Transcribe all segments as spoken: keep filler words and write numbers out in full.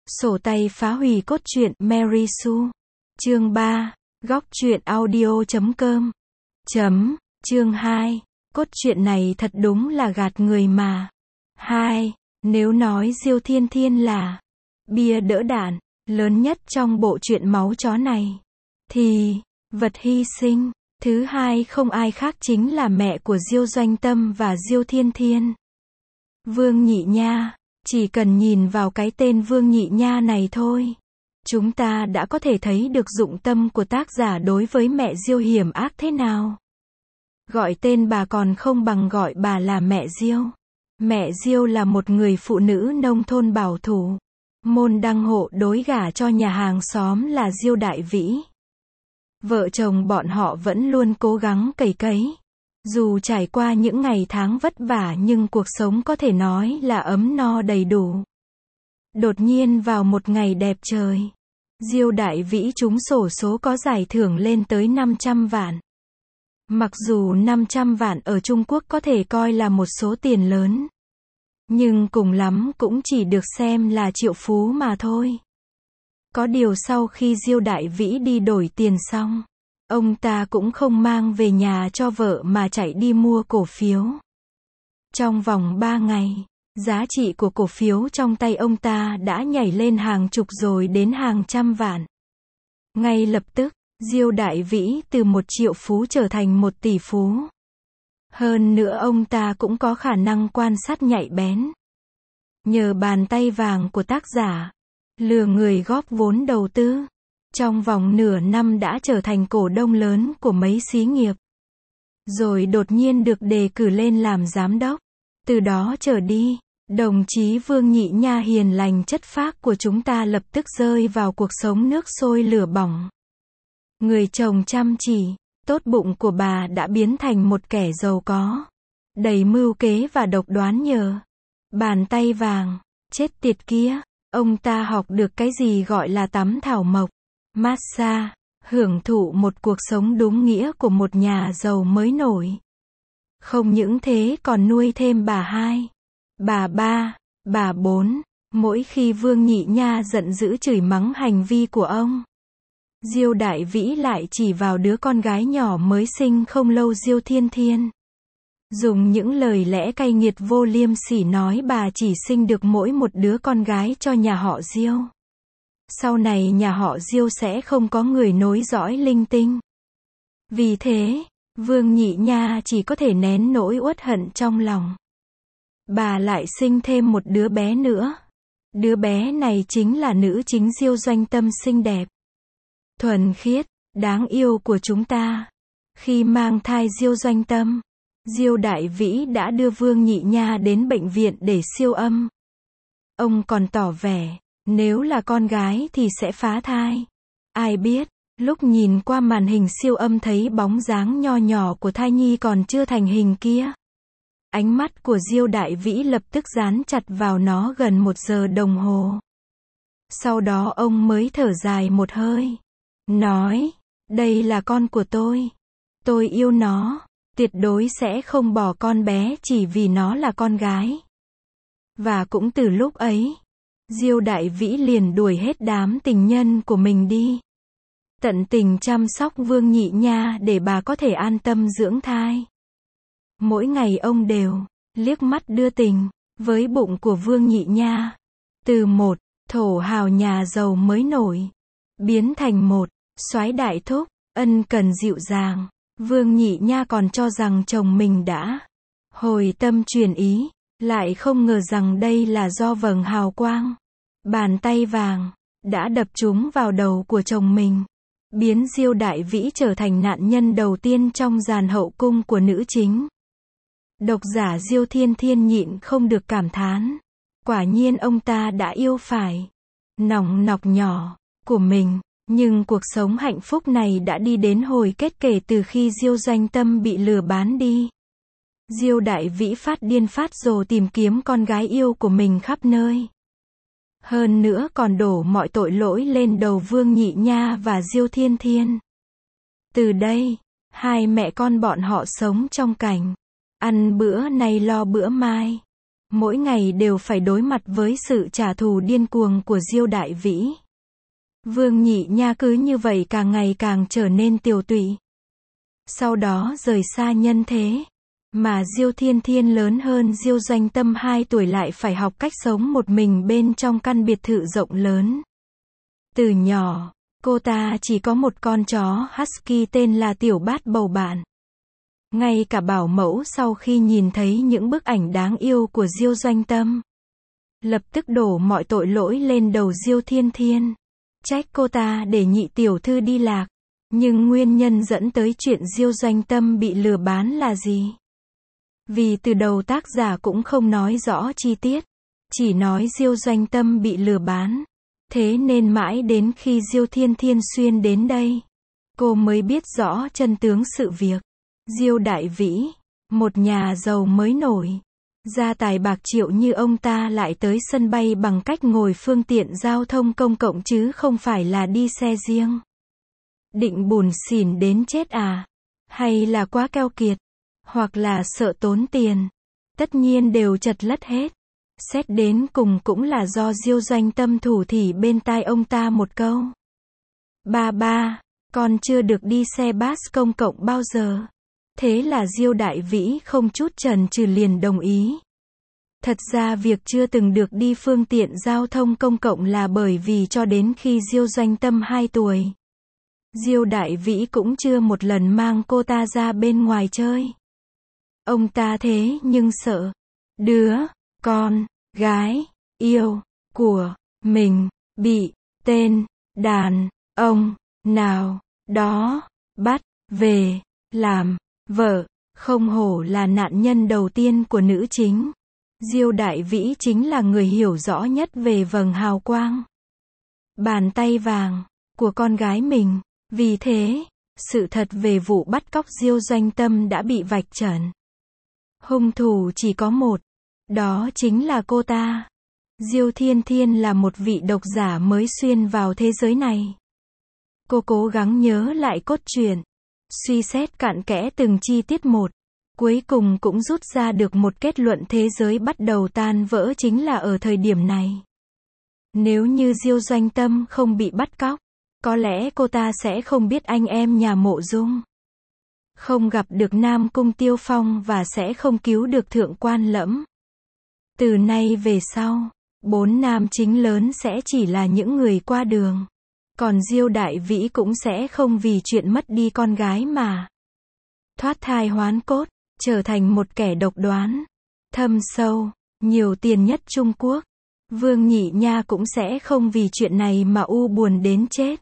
Sổ tay phá hủy cốt truyện Mary Sue. Chương ba. Góc truyện audio chấm com. Chấm. Chương hai. Cốt truyện này thật đúng là gạt người mà. Hai. Nếu nói Diêu Thiên Thiên là bia đỡ đạn lớn nhất trong bộ truyện máu chó này, thì vật hy sinh thứ hai không ai khác chính là mẹ của Diêu Doanh Tâm và Diêu Thiên Thiên. Vương Nhị Nha. Chỉ cần nhìn vào cái tên Vương Nhị Nha này thôi, chúng ta đã có thể thấy được dụng tâm của tác giả đối với mẹ Diêu hiểm ác thế nào. Gọi tên bà còn không bằng gọi bà là mẹ Diêu. Mẹ Diêu là một người phụ nữ nông thôn bảo thủ, môn đăng hộ đối gả cho nhà hàng xóm là Diêu Đại Vĩ. Vợ chồng bọn họ vẫn luôn cố gắng cày cấy. Dù trải qua những ngày tháng vất vả nhưng cuộc sống có thể nói là ấm no đầy đủ. Đột nhiên vào một ngày đẹp trời, Diêu Đại Vĩ trúng xổ số có giải thưởng lên tới năm trăm vạn. Mặc dù năm trăm vạn ở Trung Quốc có thể coi là một số tiền lớn, nhưng cùng lắm cũng chỉ được xem là triệu phú mà thôi. Có điều sau khi Diêu Đại Vĩ đi đổi tiền xong, ông ta cũng không mang về nhà cho vợ mà chạy đi mua cổ phiếu. Trong vòng ba ngày, giá trị của cổ phiếu trong tay ông ta đã nhảy lên hàng chục rồi đến hàng trăm vạn. Ngay lập tức, Diêu Đại Vĩ từ một triệu phú trở thành một tỷ phú. Hơn nữa ông ta cũng có khả năng quan sát nhạy bén. Nhờ bàn tay vàng của tác giả, lừa người góp vốn đầu tư, trong vòng nửa năm đã trở thành cổ đông lớn của mấy xí nghiệp. Rồi đột nhiên được đề cử lên làm giám đốc. Từ đó trở đi, đồng chí Vương Nhị Nha hiền lành chất phác của chúng ta lập tức rơi vào cuộc sống nước sôi lửa bỏng. Người chồng chăm chỉ, tốt bụng của bà đã biến thành một kẻ giàu có, đầy mưu kế và độc đoán nhờ bàn tay vàng. Chết tiệt kia, ông ta học được cái gì gọi là tắm thảo mộc, massage, hưởng thụ một cuộc sống đúng nghĩa của một nhà giàu mới nổi. Không những thế còn nuôi thêm bà hai, bà ba, bà bốn. Mỗi khi Vương Nhị Nha giận dữ chửi mắng hành vi của ông, Diêu Đại Vĩ lại chỉ vào đứa con gái nhỏ mới sinh không lâu Diêu Thiên Thiên, dùng những lời lẽ cay nghiệt vô liêm sỉ nói bà chỉ sinh được mỗi một đứa con gái cho nhà họ Diêu. Sau này nhà họ Diêu sẽ không có người nối dõi linh tinh. Vì thế, Vương Nhị Nha chỉ có thể nén nỗi uất hận trong lòng. Bà lại sinh thêm một đứa bé nữa. Đứa bé này chính là nữ chính Diêu Doanh Tâm xinh đẹp, thuần khiết, đáng yêu của chúng ta. Khi mang thai Diêu Doanh Tâm, Diêu Đại Vĩ đã đưa Vương Nhị Nha đến bệnh viện để siêu âm. Ông còn tỏ vẻ, nếu là con gái thì sẽ phá thai. Ai biết, lúc nhìn qua màn hình siêu âm thấy bóng dáng nho nhỏ của thai nhi còn chưa thành hình kia. Ánh mắt của Diêu Đại Vĩ lập tức dán chặt vào nó gần một giờ đồng hồ. Sau đó ông mới thở dài một hơi, nói, đây là con của tôi. Tôi yêu nó, tuyệt đối sẽ không bỏ con bé chỉ vì nó là con gái. Và cũng từ lúc ấy, Diêu Đại Vĩ liền đuổi hết đám tình nhân của mình đi. Tận tình chăm sóc Vương Nhị Nha để bà có thể an tâm dưỡng thai. Mỗi ngày ông đều liếc mắt đưa tình với bụng của Vương Nhị Nha. Từ một thổ hào nhà giàu mới nổi, biến thành một soái đại thúc, ân cần dịu dàng. Vương Nhị Nha còn cho rằng chồng mình đã hồi tâm chuyển ý, lại không ngờ rằng đây là do vầng hào quang, bàn tay vàng, đã đập trúng vào đầu của chồng mình, biến Diêu Đại Vĩ trở thành nạn nhân đầu tiên trong dàn hậu cung của nữ chính. Độc giả Diêu Thiên Thiên nhịn không được cảm thán, quả nhiên ông ta đã yêu phải nòng nọc nhỏ của mình. Nhưng cuộc sống hạnh phúc này đã đi đến hồi kết kể từ khi Diêu Doanh Tâm bị lừa bán đi. Diêu Đại Vĩ phát điên phát rồ tìm kiếm con gái yêu của mình khắp nơi. Hơn nữa còn đổ mọi tội lỗi lên đầu Vương Nhị Nha và Diêu Thiên Thiên. Từ đây, hai mẹ con bọn họ sống trong cảnh ăn bữa nay lo bữa mai. mỗi ngày đều phải đối mặt với sự trả thù điên cuồng của Diêu Đại Vĩ. Vương Nhị Nha cứ như vậy càng ngày càng trở nên tiều tụy. Sau đó rời xa nhân thế. Mà Diêu Thiên Thiên lớn hơn Diêu Doanh Tâm hai tuổi lại phải học cách sống một mình bên trong căn biệt thự rộng lớn. Từ nhỏ, cô ta chỉ có một con chó husky tên là Tiểu Bát bầu bạn. Ngay cả bảo mẫu sau khi nhìn thấy những bức ảnh đáng yêu của Diêu Doanh Tâm, lập tức đổ mọi tội lỗi lên đầu Diêu Thiên Thiên. Trách cô ta để nhị tiểu thư đi lạc. Nhưng nguyên nhân dẫn tới chuyện Diêu Doanh Tâm bị lừa bán là gì? Vì từ đầu tác giả cũng không nói rõ chi tiết, chỉ nói Diêu Doanh Tâm bị lừa bán. Thế nên mãi đến khi Diêu Thiên Thiên xuyên đến đây, cô mới biết rõ chân tướng sự việc. Diêu Đại Vĩ, một nhà giàu mới nổi, gia tài bạc triệu như ông ta lại tới sân bay bằng cách ngồi phương tiện giao thông công cộng chứ không phải là đi xe riêng. Định bủn xỉn đến chết à? Hay là quá keo kiệt? Hoặc là sợ tốn tiền? Tất nhiên đều chật lất hết. Xét đến cùng cũng là do Diêu Doanh Tâm thủ thỉ bên tai ông ta một câu. Ba ba, con chưa được đi xe bus công cộng bao giờ. Thế là Diêu Đại Vĩ không chút chần chừ liền đồng ý. Thật ra việc chưa từng được đi phương tiện giao thông công cộng là bởi vì cho đến khi Diêu Doanh Tâm hai tuổi, Diêu Đại Vĩ cũng chưa một lần mang cô ta ra bên ngoài chơi. Ông ta thế nhưng sợ đứa con gái yêu của mình bị tên đàn ông nào đó bắt về làm vợ. Không hổ là nạn nhân đầu tiên của nữ chính. Diêu Đại Vĩ chính là người hiểu rõ nhất về vầng hào quang, bàn tay vàng của con gái mình. Vì thế, sự thật về vụ bắt cóc Diêu Doanh Tâm đã bị vạch trần. Hung thủ chỉ có một, đó chính là cô ta. Diêu Thiên Thiên là một vị độc giả mới xuyên vào thế giới này. Cô cố gắng nhớ lại cốt truyện, suy xét cặn kẽ từng chi tiết một, cuối cùng cũng rút ra được một kết luận thế giới bắt đầu tan vỡ chính là ở thời điểm này. Nếu như Diêu Doanh Tâm không bị bắt cóc, có lẽ cô ta sẽ không biết anh em nhà Mộ Dung, không gặp được Nam Cung Tiêu Phong và sẽ không cứu được Thượng Quan Lẫm. Từ nay về sau, bốn nam chính lớn sẽ chỉ là những người qua đường. Còn Diêu Đại Vĩ cũng sẽ không vì chuyện mất đi con gái mà thoát thai hoán cốt, trở thành một kẻ độc đoán, thâm sâu, nhiều tiền nhất Trung Quốc. Vương Nhị Nha cũng sẽ không vì chuyện này mà u buồn đến chết.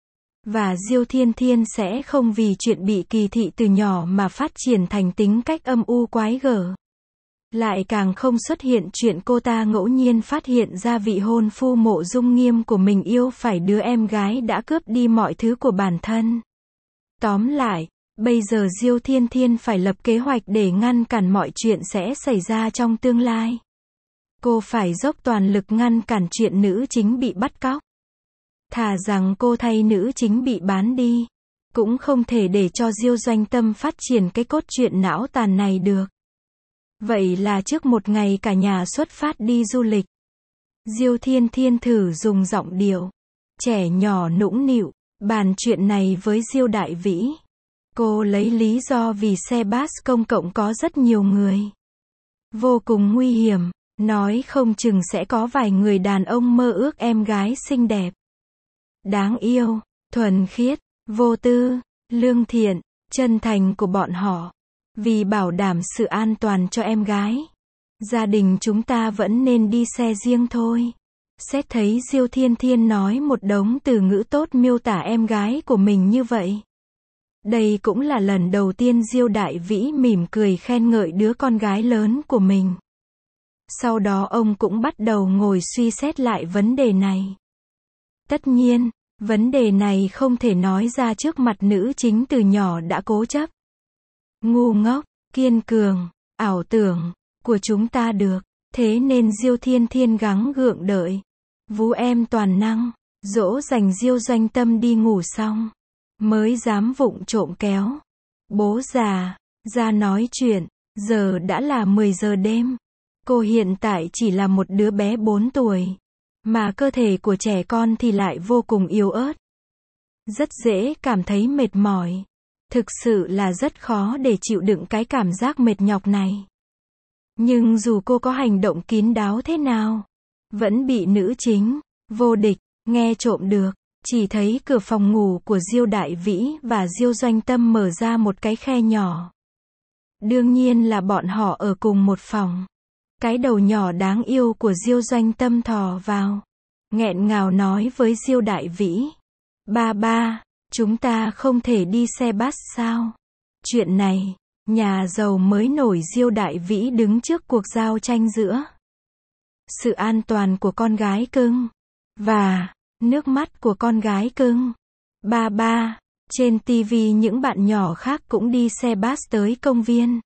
Và Diêu Thiên Thiên sẽ không vì chuyện bị kỳ thị từ nhỏ mà phát triển thành tính cách âm u quái gở. Lại càng không xuất hiện chuyện cô ta ngẫu nhiên phát hiện ra vị hôn phu Mộ Dung Nghiêm của mình yêu phải đứa em gái đã cướp đi mọi thứ của bản thân. Tóm lại, bây giờ Diêu Thiên Thiên phải lập kế hoạch để ngăn cản mọi chuyện sẽ xảy ra trong tương lai. Cô phải dốc toàn lực ngăn cản chuyện nữ chính bị bắt cóc. Thà rằng cô thay nữ chính bị bán đi, cũng không thể để cho Diêu Doanh Tâm phát triển cái cốt truyện não tàn này được. Vậy là trước một ngày cả nhà xuất phát đi du lịch, Diêu Thiên Thiên thử dùng giọng điệu trẻ nhỏ nũng nịu bàn chuyện này với Diêu Đại Vĩ. Cô lấy lý do vì xe bus công cộng có rất nhiều người, vô cùng nguy hiểm, nói không chừng sẽ có vài người đàn ông mơ ước em gái xinh đẹp, đáng yêu, thuần khiết, vô tư, lương thiện, chân thành của bọn họ. Vì bảo đảm sự an toàn cho em gái, gia đình chúng ta vẫn nên đi xe riêng thôi. Xét thấy Diêu Thiên Thiên nói một đống từ ngữ tốt miêu tả em gái của mình như vậy. Đây cũng là lần đầu tiên Diêu Đại Vĩ mỉm cười khen ngợi đứa con gái lớn của mình. Sau đó ông cũng bắt đầu ngồi suy xét lại vấn đề này. Tất nhiên, vấn đề này không thể nói ra trước mặt nữ chính từ nhỏ đã cố chấp, ngu ngốc, kiên cường, ảo tưởng của chúng ta được. Thế nên Diêu Thiên Thiên gắng gượng đợi, vú em toàn năng, dỗ dành Diêu Doanh Tâm đi ngủ xong, mới dám vụng trộm kéo bố già ra nói chuyện. Giờ đã là mười giờ đêm, Cô hiện tại chỉ là một đứa bé bốn tuổi, mà cơ thể của trẻ con thì lại vô cùng yếu ớt. Rất dễ cảm thấy mệt mỏi. Thực sự là rất khó để chịu đựng cái cảm giác mệt nhọc này. Nhưng dù cô có hành động kín đáo thế nào, vẫn bị nữ chính, vô địch, nghe trộm được. Chỉ thấy cửa phòng ngủ của Diêu Đại Vĩ và Diêu Doanh Tâm mở ra một cái khe nhỏ. Đương nhiên là bọn họ ở cùng một phòng. Cái đầu nhỏ đáng yêu của Diêu Doanh Tâm thò vào, nghẹn ngào nói với Diêu Đại Vĩ. Ba ba, chúng ta không thể đi xe bus sao? Chuyện này, nhà giàu mới nổi Diêu Đại Vĩ đứng trước cuộc giao tranh giữa sự an toàn của con gái cưng và nước mắt của con gái cưng. Ba ba, trên ti vi những bạn nhỏ khác cũng đi xe bus tới công viên.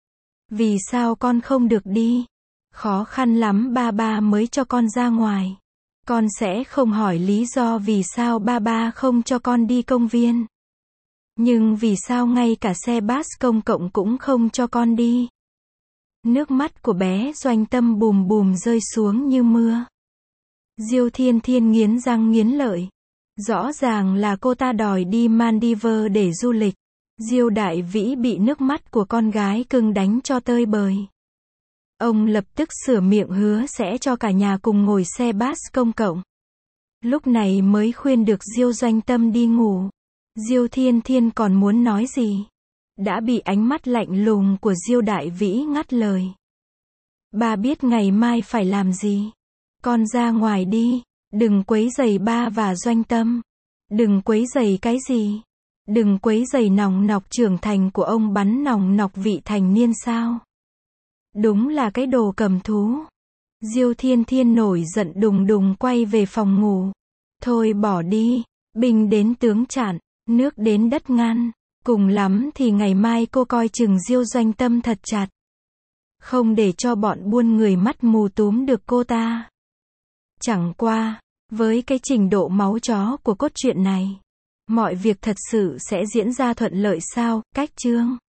Vì sao con không được đi? Khó khăn lắm ba ba mới cho con ra ngoài. Con sẽ không hỏi lý do vì sao ba ba không cho con đi công viên. Nhưng vì sao ngay cả xe bus công cộng cũng không cho con đi? Nước mắt của bé Doanh Tâm bùm bùm rơi xuống như mưa. Diêu Thiên Thiên nghiến răng nghiến lợi. Rõ ràng là cô ta đòi đi Maldives để du lịch. Diêu Đại Vĩ bị nước mắt của con gái cưng đánh cho tơi bời. Ông lập tức sửa miệng hứa sẽ cho cả nhà cùng ngồi xe bus công cộng. Lúc này mới khuyên được Diêu Doanh Tâm đi ngủ. Diêu Thiên Thiên còn muốn nói gì, đã bị ánh mắt lạnh lùng của Diêu Đại Vĩ ngắt lời. Ba biết ngày mai phải làm gì. Con ra ngoài đi, đừng quấy rầy ba và Doanh Tâm. Đừng quấy rầy cái gì? Đừng quấy rầy nòng nọc trưởng thành của ông bắn nòng nọc vị thành niên sao? Đúng là cái đồ cầm thú. Diêu Thiên Thiên nổi giận đùng đùng quay về phòng ngủ. Thôi bỏ đi, binh đến tướng chặn, nước đến đất ngăn. Cùng lắm thì ngày mai cô coi chừng Diêu Doanh Tâm thật chặt. Không để cho bọn buôn người mắt mù túm được cô ta. Chẳng qua, với cái trình độ máu chó của cốt truyện này, mọi việc thật sự sẽ diễn ra thuận lợi sao? Cách chương